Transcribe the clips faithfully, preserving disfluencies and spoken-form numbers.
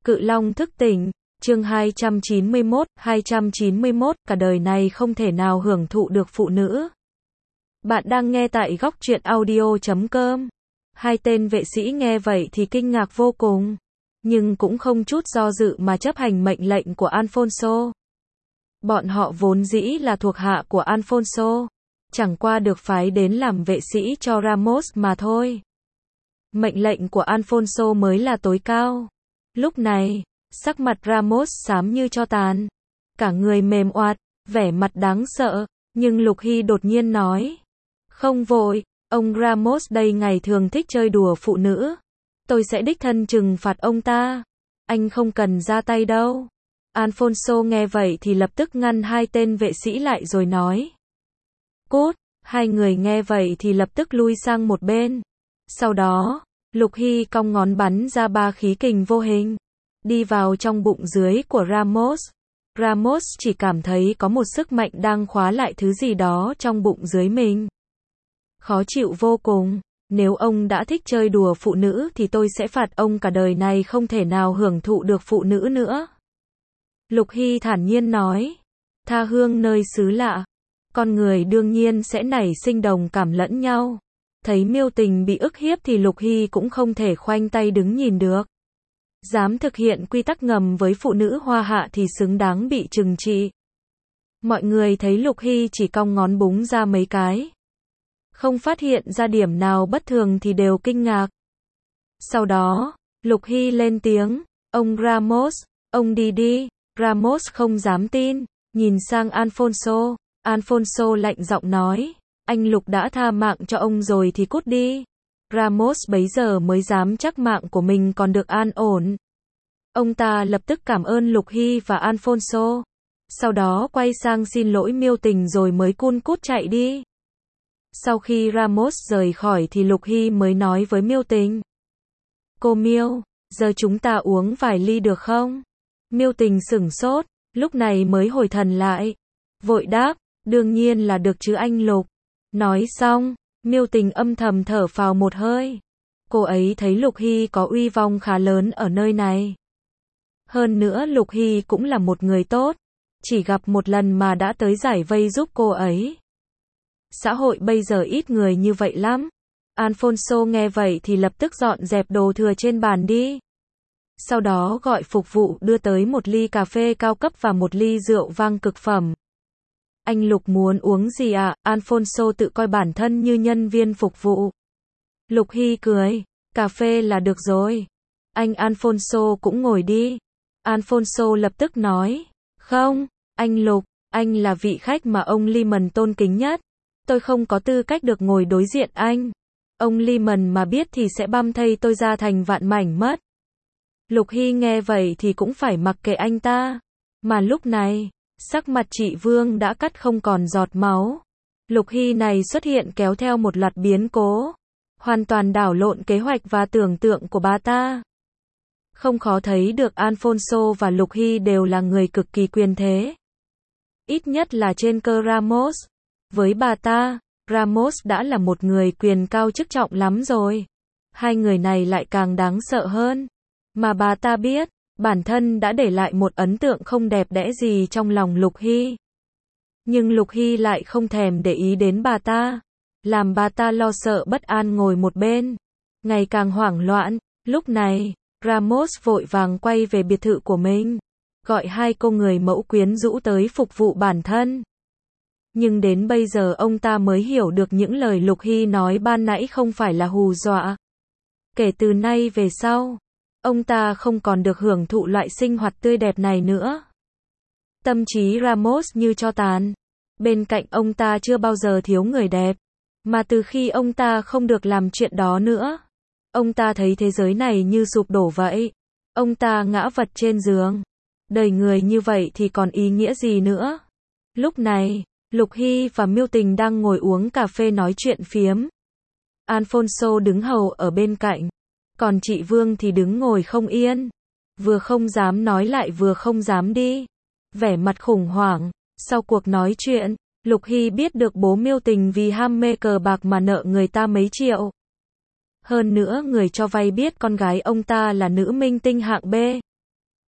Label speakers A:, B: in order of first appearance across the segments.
A: Cự Long thức tỉnh, chương hai trăm chín mươi mốt, hai trăm chín mươi mốt, cả đời này không thể nào hưởng thụ được phụ nữ. Bạn đang nghe tại góc truyện audio chấm com. Hai tên vệ sĩ nghe vậy thì kinh ngạc vô cùng, nhưng cũng không chút do dự mà chấp hành mệnh lệnh của Alfonso. Bọn họ vốn dĩ là thuộc hạ của Alfonso, chẳng qua được phái đến làm vệ sĩ cho Ramos mà thôi. Mệnh lệnh của Alfonso mới là tối cao. Lúc này, sắc mặt Ramos xám như tro tàn, cả người mềm oạt, vẻ mặt đáng sợ, nhưng Lục Hy đột nhiên nói: "Không vội, ông Ramos đây ngày thường thích chơi đùa phụ nữ, tôi sẽ đích thân trừng phạt ông ta, anh không cần ra tay đâu." Alfonso nghe vậy thì lập tức ngăn hai tên vệ sĩ lại rồi nói: "Cút." Hai người nghe vậy thì lập tức lui sang một bên. Sau đó, Lục Hy cong ngón bắn ra ba khí kình vô hình, đi vào trong bụng dưới của Ramos. Ramos chỉ cảm thấy có một sức mạnh đang khóa lại thứ gì đó trong bụng dưới mình. Khó chịu vô cùng, nếu ông đã thích chơi đùa phụ nữ thì tôi sẽ phạt ông cả đời này không thể nào hưởng thụ được phụ nữ nữa. Lục Hy thản nhiên nói, tha hương nơi xứ lạ, con người đương nhiên sẽ nảy sinh đồng cảm lẫn nhau. Thấy Miêu Tình bị ức hiếp thì Lục Hy cũng không thể khoanh tay đứng nhìn được. Dám thực hiện quy tắc ngầm với phụ nữ hoa hạ thì xứng đáng bị trừng trị. Mọi người thấy Lục Hy chỉ cong ngón búng ra mấy cái, không phát hiện ra điểm nào bất thường thì đều kinh ngạc. Sau đó, Lục Hy lên tiếng, ông Ramos, ông đi đi. Ramos không dám tin, nhìn sang Alfonso. Alfonso lạnh giọng nói, anh Lục đã tha mạng cho ông rồi thì cút đi. Ramos bấy giờ mới dám chắc mạng của mình còn được an ổn. Ông ta lập tức cảm ơn Lục Hy và Alfonso, sau đó quay sang xin lỗi Miêu Tình rồi mới cun cút chạy đi. Sau khi Ramos rời khỏi thì Lục Hy mới nói với Miêu Tình, cô Miêu, giờ chúng ta uống vài ly được không? Miêu Tình sửng sốt, lúc này mới hồi thần lại, vội đáp, đương nhiên là được chứ anh Lục. Nói xong, Miêu Tình âm thầm thở phào một hơi. Cô ấy thấy Lục Hy có uy vong khá lớn ở nơi này. Hơn nữa Lục Hy cũng là một người tốt, chỉ gặp một lần mà đã tới giải vây giúp cô ấy. Xã hội bây giờ ít người như vậy lắm. Alfonso nghe vậy thì lập tức dọn dẹp đồ thừa trên bàn đi. Sau đó gọi phục vụ đưa tới một ly cà phê cao cấp và một ly rượu vang cực phẩm. Anh Lục muốn uống gì ạ? À? Alfonso tự coi bản thân như nhân viên phục vụ. Lục Hy cười, cà phê là được rồi. Anh Alfonso cũng ngồi đi. Alfonso lập tức nói, không, anh Lục, anh là vị khách mà ông Lehman tôn kính nhất. Tôi không có tư cách được ngồi đối diện anh. Ông Lehman mà biết thì sẽ băm thây tôi ra thành vạn mảnh mất. Lục Hy nghe vậy thì cũng phải mặc kệ anh ta. Mà lúc này, sắc mặt chị Vương đã cắt không còn giọt máu. Lục Hy này xuất hiện kéo theo một loạt biến cố, hoàn toàn đảo lộn kế hoạch và tưởng tượng của bà ta. Không khó thấy được Alfonso và Lục Hy đều là người cực kỳ quyền thế. Ít nhất là trên cơ Ramos. Với bà ta, Ramos đã là một người quyền cao chức trọng lắm rồi. Hai người này lại càng đáng sợ hơn. Mà bà ta biết, bản thân đã để lại một ấn tượng không đẹp đẽ gì trong lòng Lục Hy. Nhưng Lục Hy lại không thèm để ý đến bà ta, làm bà ta lo sợ bất an ngồi một bên, ngày càng hoảng loạn. Lúc này, Ramos vội vàng quay về biệt thự của mình, gọi hai cô người mẫu quyến rũ tới phục vụ bản thân. Nhưng đến bây giờ ông ta mới hiểu được những lời Lục Hy nói ban nãy không phải là hù dọa. Kể từ nay về sau, ông ta không còn được hưởng thụ loại sinh hoạt tươi đẹp này nữa. Tâm trí Ramos như tro tàn. Bên cạnh ông ta chưa bao giờ thiếu người đẹp. Mà từ khi ông ta không được làm chuyện đó nữa, ông ta thấy thế giới này như sụp đổ vậy. Ông ta ngã vật trên giường. Đời người như vậy thì còn ý nghĩa gì nữa? Lúc này, Lục Hy và Miêu Tình đang ngồi uống cà phê nói chuyện phiếm. Alfonso đứng hầu ở bên cạnh. Còn chị Vương thì đứng ngồi không yên, vừa không dám nói lại vừa không dám đi, vẻ mặt khủng hoảng. Sau cuộc nói chuyện, Lục Hy biết được bố Miêu Tình vì ham mê cờ bạc mà nợ người ta mấy triệu. Hơn nữa người cho vay biết con gái ông ta là nữ minh tinh hạng B.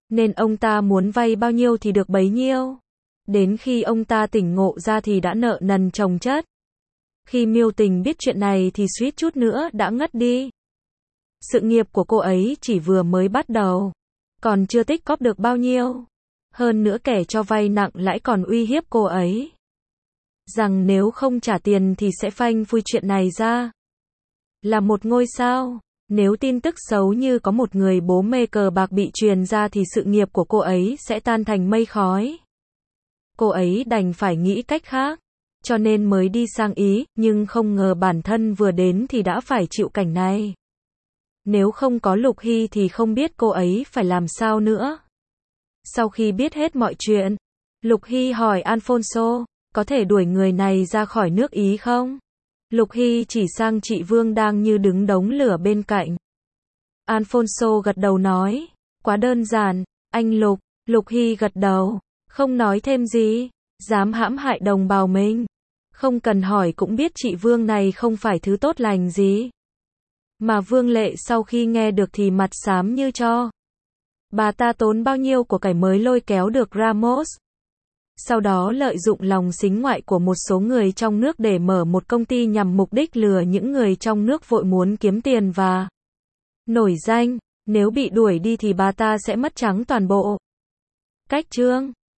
A: Nên ông ta muốn vay bao nhiêu thì được bấy nhiêu. Đến khi ông ta tỉnh ngộ ra thì đã nợ nần chồng chất. Khi Miêu Tình biết chuyện này thì suýt chút nữa đã ngất đi. Sự nghiệp của cô ấy chỉ vừa mới bắt đầu, còn chưa tích cóp được bao nhiêu. Hơn nữa kẻ cho vay nặng lãi còn uy hiếp cô ấy, rằng nếu không trả tiền thì sẽ phanh phui chuyện này ra. Là một ngôi sao, nếu tin tức xấu như có một người bố mê cờ bạc bị truyền ra thì sự nghiệp của cô ấy sẽ tan thành mây khói. Cô ấy đành phải nghĩ cách khác, cho nên mới đi sang Ý, nhưng không ngờ bản thân vừa đến thì đã phải chịu cảnh này. Nếu không có Lục Hy thì không biết cô ấy phải làm sao nữa. Sau khi biết hết mọi chuyện, Lục Hy hỏi Alfonso, có thể đuổi người này ra khỏi nước Ý không? Lục Hy chỉ sang chị Vương đang như đứng đống lửa bên cạnh. Alfonso gật đầu nói, quá đơn giản, anh Lục. Lục Hy gật đầu, không nói thêm gì, dám hãm hại đồng bào mình. Không cần hỏi cũng biết chị Vương này không phải thứ tốt lành gì. Mà Vương Lệ sau khi nghe được thì mặt xám như tro. Bà ta tốn bao nhiêu của cải mới lôi kéo được Ramos. Sau đó lợi dụng lòng sính ngoại của một số người trong nước để mở một công ty nhằm mục đích lừa những người trong nước vội muốn kiếm tiền và nổi danh. Nếu bị đuổi đi thì bà ta sẽ mất trắng toàn bộ. Cách chương